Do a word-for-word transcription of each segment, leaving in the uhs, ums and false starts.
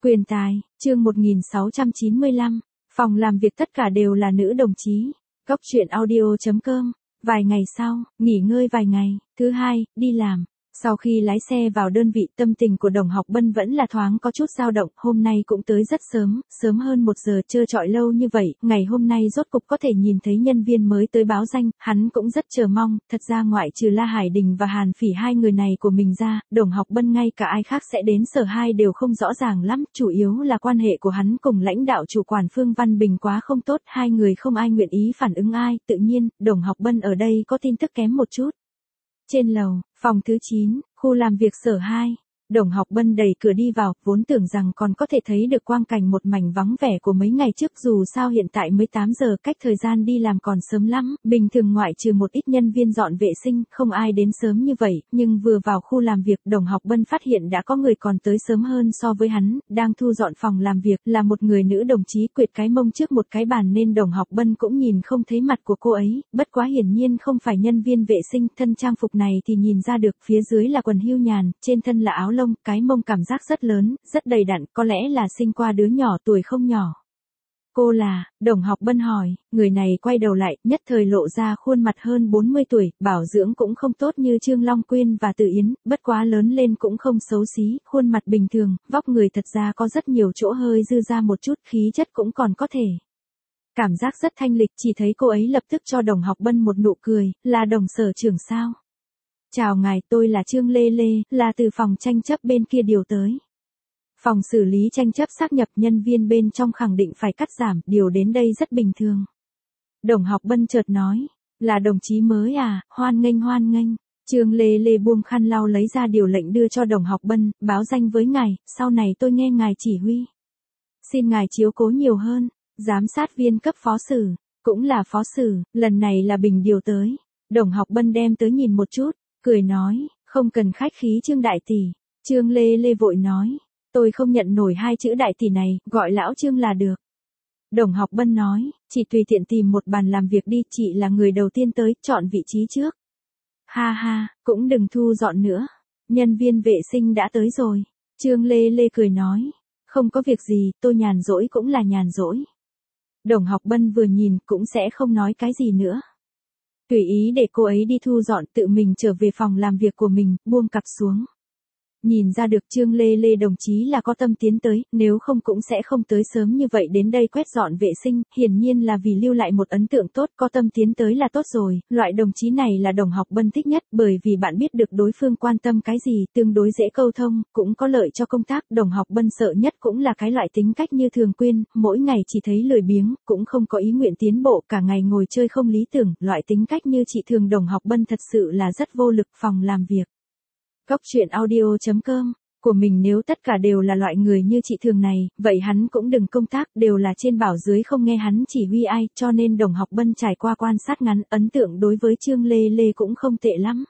Quyền tài, chương một nghìn sáu trăm chín mươi lăm, phòng làm việc tất cả đều là nữ đồng chí. Góc truyện audio chấm com. Vài ngày sau, nghỉ ngơi vài ngày, thứ hai, đi làm. Sau khi lái xe vào đơn vị, tâm tình của Đồng Học Bân vẫn là thoáng có chút dao động, hôm nay cũng tới rất sớm, sớm hơn một giờ trơ trọi lâu như vậy, ngày hôm nay rốt cục có thể nhìn thấy nhân viên mới tới báo danh, hắn cũng rất chờ mong, thật ra ngoại trừ La Hải Đình và Hàn Phỉ hai người này của mình ra, Đồng Học Bân ngay cả ai khác sẽ đến sở hai đều không rõ ràng lắm, chủ yếu là quan hệ của hắn cùng lãnh đạo chủ quản Phương Văn Bình quá không tốt, hai người không ai nguyện ý phản ứng ai, tự nhiên, Đồng Học Bân ở đây có tin tức kém một chút. Trên lầu, phòng thứ chín, khu làm việc sở hai, Đồng Học Bân đẩy cửa đi vào, vốn tưởng rằng còn có thể thấy được quang cảnh một mảnh vắng vẻ của mấy ngày trước, dù sao hiện tại mới tám giờ, cách thời gian đi làm còn sớm lắm, bình thường ngoại trừ một ít nhân viên dọn vệ sinh, không ai đến sớm như vậy, nhưng vừa vào khu làm việc, Đồng Học Bân phát hiện đã có người còn tới sớm hơn so với hắn, đang thu dọn phòng làm việc, là một người nữ đồng chí quệt cái mông trước một cái bàn nên Đồng Học Bân cũng nhìn không thấy mặt của cô ấy, bất quá hiển nhiên không phải nhân viên vệ sinh, thân trang phục này thì nhìn ra được, phía dưới là quần hưu nhàn, trên thân là áo lông, cái mông cảm giác rất lớn, rất đầy đặn, có lẽ là sinh qua đứa nhỏ tuổi không nhỏ. Cô là, Đồng Học Bân hỏi, người này quay đầu lại, nhất thời lộ ra khuôn mặt hơn bốn mươi tuổi, bảo dưỡng cũng không tốt như Trương Long Quyên và Từ Yến, bất quá lớn lên cũng không xấu xí, khuôn mặt bình thường, vóc người thật ra có rất nhiều chỗ hơi dư ra một chút, khí chất cũng còn có thể. Cảm giác rất thanh lịch, chỉ thấy cô ấy lập tức cho Đồng Học Bân một nụ cười, là Đồng sở trưởng sao? Chào ngài, tôi là Trương Lê Lê, là từ phòng tranh chấp bên kia điều tới. Phòng xử lý tranh chấp xác nhập, nhân viên bên trong khẳng định phải cắt giảm, điều đến đây rất bình thường. Đồng Học Bân chợt nói, là đồng chí mới à, hoan nghênh hoan nghênh. Trương Lê Lê buông khăn lau lấy ra điều lệnh đưa cho Đồng Học Bân, báo danh với ngài, sau này tôi nghe ngài chỉ huy. Xin ngài chiếu cố nhiều hơn, giám sát viên cấp phó sử, cũng là phó sử, lần này là Bình điều tới. Đồng Học Bân đem tới nhìn một chút, cười nói, không cần khách khí Trương đại tỷ. Trương Lê Lê vội nói, tôi không nhận nổi hai chữ đại tỷ này, gọi lão Trương là được. Đồng Học Bân nói, chị tùy tiện tìm một bàn làm việc đi, chị là người đầu tiên tới, chọn vị trí trước. Ha ha, cũng đừng thu dọn nữa, nhân viên vệ sinh đã tới rồi. Trương Lê Lê cười nói, không có việc gì, tôi nhàn rỗi cũng là nhàn rỗi. Đồng Học Bân vừa nhìn cũng sẽ không nói cái gì nữa. Tùy ý để cô ấy đi thu dọn, tự mình trở về phòng làm việc của mình, buông cặp xuống. Nhìn ra được Trương Lê Lê đồng chí là có tâm tiến tới, nếu không cũng sẽ không tới sớm như vậy đến đây quét dọn vệ sinh, hiển nhiên là vì lưu lại một ấn tượng tốt, có tâm tiến tới là tốt rồi, loại đồng chí này là Đồng Học Bân thích nhất, bởi vì bạn biết được đối phương quan tâm cái gì, tương đối dễ câu thông, cũng có lợi cho công tác, Đồng Học Bân sợ nhất cũng là cái loại tính cách như Thường Quyên, mỗi ngày chỉ thấy lười biếng, cũng không có ý nguyện tiến bộ, cả ngày ngồi chơi không lý tưởng, loại tính cách như chị Thường Đồng Học Bân thật sự là rất vô lực, phòng làm việc. Góc truyện audio chấm com, của mình nếu tất cả đều là loại người như chị Thường này, vậy hắn cũng đừng công tác, đều là trên bảo dưới không nghe hắn chỉ huy ai, cho nên Đồng Học Bân trải qua quan sát ngắn, ấn tượng đối với Trương Lê Lê cũng không tệ lắm.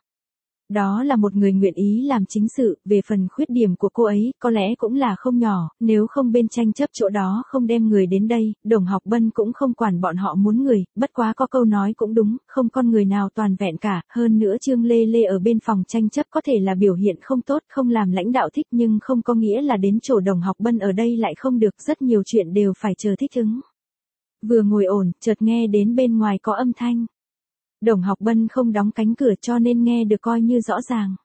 Đó là một người nguyện ý làm chính sự, về phần khuyết điểm của cô ấy, có lẽ cũng là không nhỏ, nếu không bên tranh chấp chỗ đó không đem người đến đây, Đồng Học Bân cũng không quản bọn họ muốn người, bất quá có câu nói cũng đúng, không con người nào toàn vẹn cả, hơn nữa Trương Lê Lê ở bên phòng tranh chấp có thể là biểu hiện không tốt, không làm lãnh đạo thích nhưng không có nghĩa là đến chỗ Đồng Học Bân ở đây lại không được, rất nhiều chuyện đều phải chờ thích ứng. Vừa ngồi ổn, chợt nghe đến bên ngoài có âm thanh. Đồng Học Bân không đóng cánh cửa cho nên nghe được coi như rõ ràng.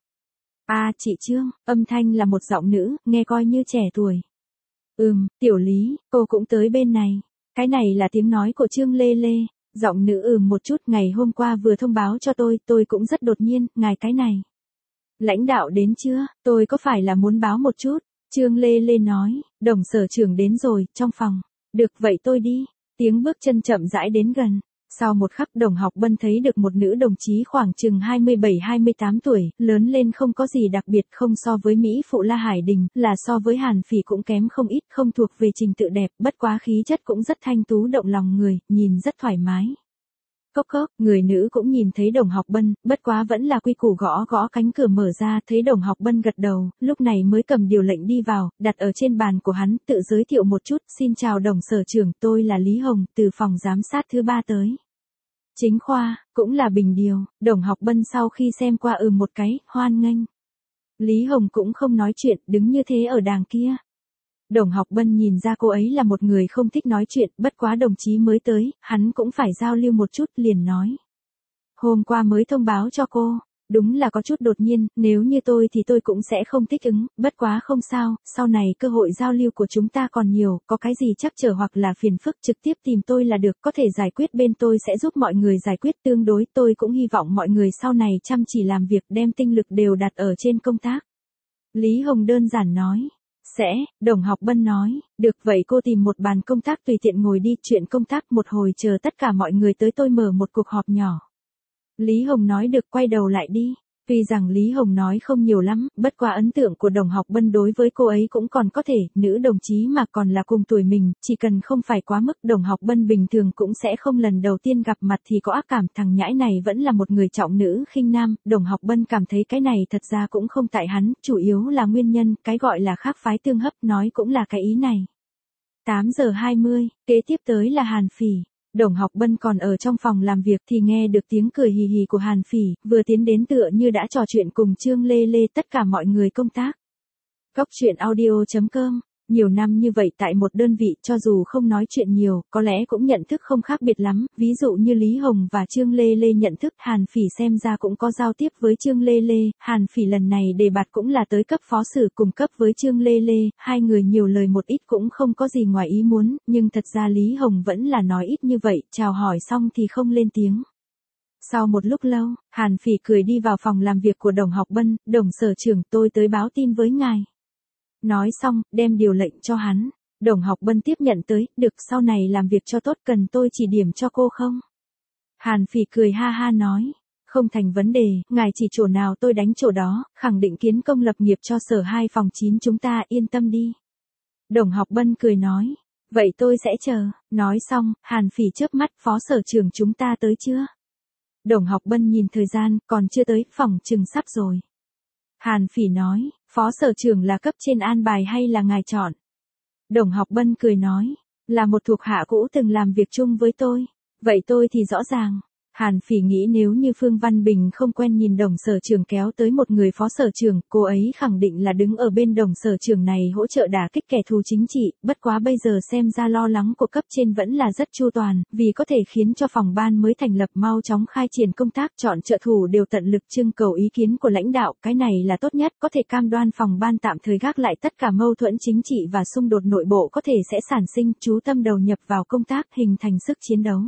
À, chị Trương, âm thanh là một giọng nữ, nghe coi như trẻ tuổi. Ừm, Tiểu Lý, cô cũng tới bên này. Cái này là tiếng nói của Trương Lê Lê. Giọng nữ ừm một chút, ngày hôm qua vừa thông báo cho tôi, tôi cũng rất đột nhiên, ngài cái này. Lãnh đạo đến chưa, tôi có phải là muốn báo một chút? Trương Lê Lê nói, Đồng sở trưởng đến rồi, trong phòng. Được vậy tôi đi. Tiếng bước chân chậm rãi đến gần. Sau một khắc Đồng Học Bân thấy được một nữ đồng chí khoảng chừng hai mươi bảy hai mươi tám tuổi, lớn lên không có gì đặc biệt, không so với Mỹ phụ La Hải Đình, là so với Hàn Phỉ cũng kém không ít, không thuộc về trình tự đẹp, bất quá khí chất cũng rất thanh tú động lòng người, nhìn rất thoải mái. Cốc cốc, người nữ cũng nhìn thấy Đồng Học Bân, bất quá vẫn là quy củ gõ gõ cánh cửa mở ra, thấy Đồng Học Bân gật đầu, lúc này mới cầm điều lệnh đi vào, đặt ở trên bàn của hắn, tự giới thiệu một chút, xin chào Đồng sở trưởng, tôi là Lý Hồng, từ phòng giám sát thứ ba tới. Chính khoa, cũng là Bình điều, Đồng Học Bân sau khi xem qua ừ một cái, hoan nghênh. Lý Hồng cũng không nói chuyện, đứng như thế ở đàng kia. Đồng Học Bân nhìn ra cô ấy là một người không thích nói chuyện, bất quá đồng chí mới tới, hắn cũng phải giao lưu một chút, liền nói. Hôm qua mới thông báo cho cô, đúng là có chút đột nhiên, nếu như tôi thì tôi cũng sẽ không thích ứng, bất quá không sao, sau này cơ hội giao lưu của chúng ta còn nhiều, có cái gì trắc trở hoặc là phiền phức trực tiếp tìm tôi là được, có thể giải quyết bên tôi sẽ giúp mọi người giải quyết tương đối, tôi cũng hy vọng mọi người sau này chăm chỉ làm việc đem tinh lực đều đặt ở trên công tác. Lý Hồng đơn giản nói. Sẽ, Đồng Học Bân nói, được vậy cô tìm một bàn công tác tùy tiện ngồi đi, chuyện công tác một hồi chờ tất cả mọi người tới tôi mở một cuộc họp nhỏ. Lý Hồng nói được quay đầu lại đi. Tuy rằng Lý Hồng nói không nhiều lắm, bất quá ấn tượng của Đồng Học Bân đối với cô ấy cũng còn có thể, nữ đồng chí mà còn là cùng tuổi mình, chỉ cần không phải quá mức Đồng Học Bân bình thường cũng sẽ không lần đầu tiên gặp mặt thì có ác cảm, thằng nhãi này vẫn là một người trọng nữ khinh nam, Đồng Học Bân cảm thấy cái này thật ra cũng không tại hắn, chủ yếu là nguyên nhân, cái gọi là khác phái tương hấp nói cũng là cái ý này. tám giờ hai mươi, kế tiếp tới là Hàn Phỉ. Đồng Học Bân còn ở trong phòng làm việc thì nghe được tiếng cười hì hì của Hàn Phỉ, vừa tiến đến tựa như đã trò chuyện cùng Trương Lê Lê tất cả mọi người công tác. Cóc truyện audio chấm com, nhiều năm như vậy tại một đơn vị cho dù không nói chuyện nhiều, có lẽ cũng nhận thức không khác biệt lắm, ví dụ như Lý Hồng và Trương Lê Lê nhận thức, Hàn Phỉ xem ra cũng có giao tiếp với Trương Lê Lê, Hàn Phỉ lần này đề bạt cũng là tới cấp phó sử cùng cấp với Trương Lê Lê, hai người nhiều lời một ít cũng không có gì ngoài ý muốn, nhưng thật ra Lý Hồng vẫn là nói ít như vậy, chào hỏi xong thì không lên tiếng. Sau một lúc lâu, Hàn Phỉ cười đi vào phòng làm việc của Đồng Học Bân, Đồng sở trưởng tôi tới báo tin với ngài. Nói xong, đem điều lệnh cho hắn. Đồng Học Bân tiếp nhận tới, được sau này làm việc cho tốt cần tôi chỉ điểm cho cô không? Hàn Phỉ cười ha ha nói. Không thành vấn đề, ngài chỉ chỗ nào tôi đánh chỗ đó, khẳng định kiến công lập nghiệp cho sở hai phòng chín chúng ta yên tâm đi. Đồng Học Bân cười nói. Vậy tôi sẽ chờ. Nói xong, Hàn Phỉ chớp mắt phó sở trưởng chúng ta tới chưa? Đồng Học Bân nhìn thời gian, còn chưa tới, phòng chừng sắp rồi. Hàn Phỉ nói, phó sở trưởng là cấp trên an bài hay là ngài chọn? Đồng Học Bân cười nói, là một thuộc hạ cũ từng làm việc chung với tôi. Vậy tôi thì rõ ràng. Hàn Phỉ nghĩ nếu như Phương Văn Bình không quen nhìn Đồng sở trưởng kéo tới một người phó sở trưởng, cô ấy khẳng định là đứng ở bên Đồng sở trưởng này hỗ trợ đả kích kẻ thù chính trị, bất quá bây giờ xem ra lo lắng của cấp trên vẫn là rất chu toàn, vì có thể khiến cho phòng ban mới thành lập mau chóng khai triển công tác, chọn trợ thủ đều tận lực trưng cầu ý kiến của lãnh đạo, cái này là tốt nhất, có thể cam đoan phòng ban tạm thời gác lại tất cả mâu thuẫn chính trị và xung đột nội bộ có thể sẽ sản sinh, chú tâm đầu nhập vào công tác, hình thành sức chiến đấu.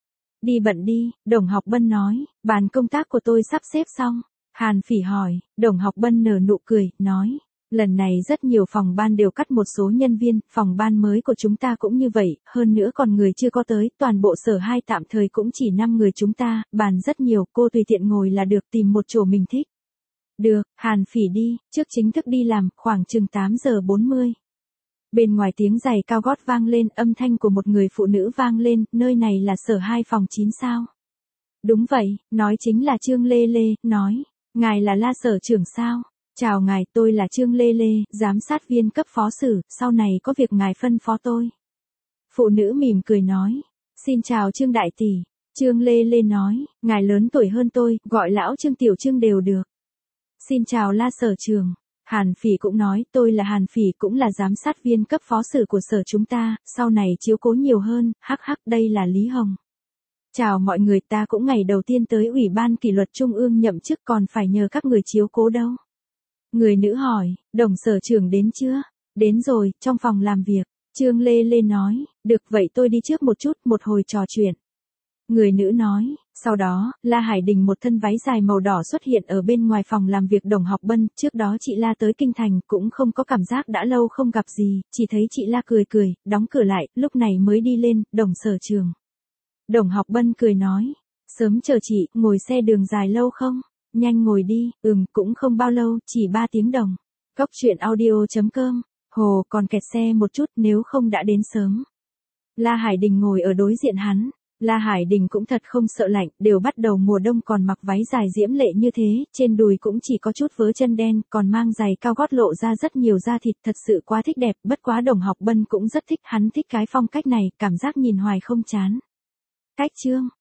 Đi bận đi, Đồng Học Bân nói, bàn công tác của tôi sắp xếp xong. Hàn Phỉ hỏi, Đồng Học Bân nở nụ cười, nói, lần này rất nhiều phòng ban đều cắt một số nhân viên, phòng ban mới của chúng ta cũng như vậy, hơn nữa còn người chưa có tới, toàn bộ sở hai tạm thời cũng chỉ năm người chúng ta, bàn rất nhiều, cô tùy tiện ngồi là được, tìm một chỗ mình thích. Được, Hàn Phỉ đi, trước chính thức đi làm, khoảng chừng tám giờ bốn mươi. Bên ngoài tiếng giày cao gót vang lên, âm thanh của một người phụ nữ vang lên, nơi này là sở hai phòng chín sao? Đúng vậy, nói chính là Trương Lê Lê, nói, ngài là La sở trưởng sao? Chào ngài, tôi là Trương Lê Lê, giám sát viên cấp phó sử, sau này có việc ngài phân phó tôi. Phụ nữ mỉm cười nói, xin chào Trương đại tỷ. Trương Lê Lê nói, ngài lớn tuổi hơn tôi, gọi lão Trương tiểu Trương đều được. Xin chào La sở trưởng. Hàn Phỉ cũng nói, tôi là Hàn Phỉ cũng là giám sát viên cấp phó sử của sở chúng ta, sau này chiếu cố nhiều hơn, hắc hắc đây là Lý Hồng. Chào mọi người, ta cũng ngày đầu tiên tới Ủy ban kỷ luật Trung ương nhậm chức còn phải nhờ các người chiếu cố đâu. Người nữ hỏi, Đồng sở trưởng đến chưa? Đến rồi, trong phòng làm việc. Trương Lê Lê nói, được vậy tôi đi trước một chút, một hồi trò chuyện. Người nữ nói, sau đó, La Hải Đình một thân váy dài màu đỏ xuất hiện ở bên ngoài phòng làm việc Đồng Học Bân, trước đó chị La tới Kinh Thành, cũng không có cảm giác đã lâu không gặp gì, chỉ thấy chị La cười cười, đóng cửa lại, lúc này mới đi lên, Đồng sở trường. Đồng Học Bân cười nói, sớm chờ chị, ngồi xe đường dài lâu không? Nhanh ngồi đi, ừm, cũng không bao lâu, chỉ ba tiếng đồng. Cóc truyện audio chấm com, hồ còn kẹt xe một chút nếu không đã đến sớm. La Hải Đình ngồi ở đối diện hắn. La Hải Đình cũng thật không sợ lạnh, đều bắt đầu mùa đông còn mặc váy dài diễm lệ như thế, trên đùi cũng chỉ có chút vớ chân đen, còn mang giày cao gót lộ ra rất nhiều da thịt, thật sự quá thích đẹp, bất quá Đồng Học Bân cũng rất thích, hắn thích cái phong cách này, cảm giác nhìn hoài không chán. Cách chương